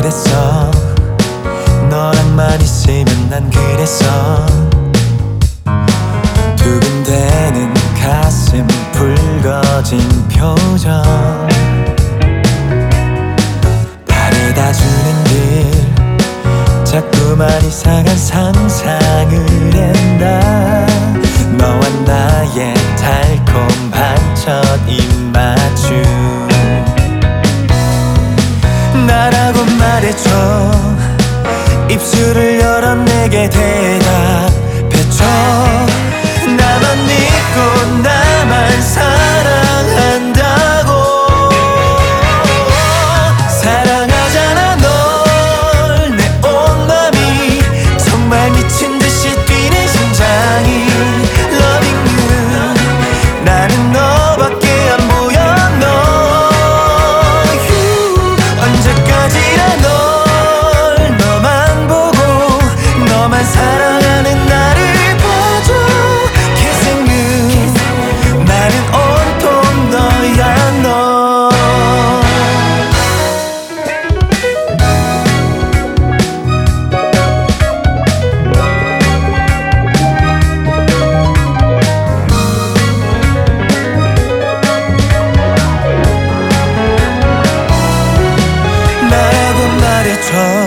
그랬어. 너랑만 있으면 난 그랬어. 두근대는 가슴 붉어진 표정, 바래다 주는 길 자꾸만 이상한 상상을 한다. 너와 나의 달콤한 첫 입맞춤, 나라고 말해줘. 입술을 열어 내게 대답해줘. 나만 믿고 나만 사랑한다고. 사랑하잖아 널, 내 온 맘이 정말 미친 듯이 뛰는 심장이 Loving you. 나는 너밖에 안 보여. 너 언제까지나 널, 너만 보고 너만 사랑하는 나를 봐줘. Kissing you. 나는 온통 너야 너. 나라고 말해줘.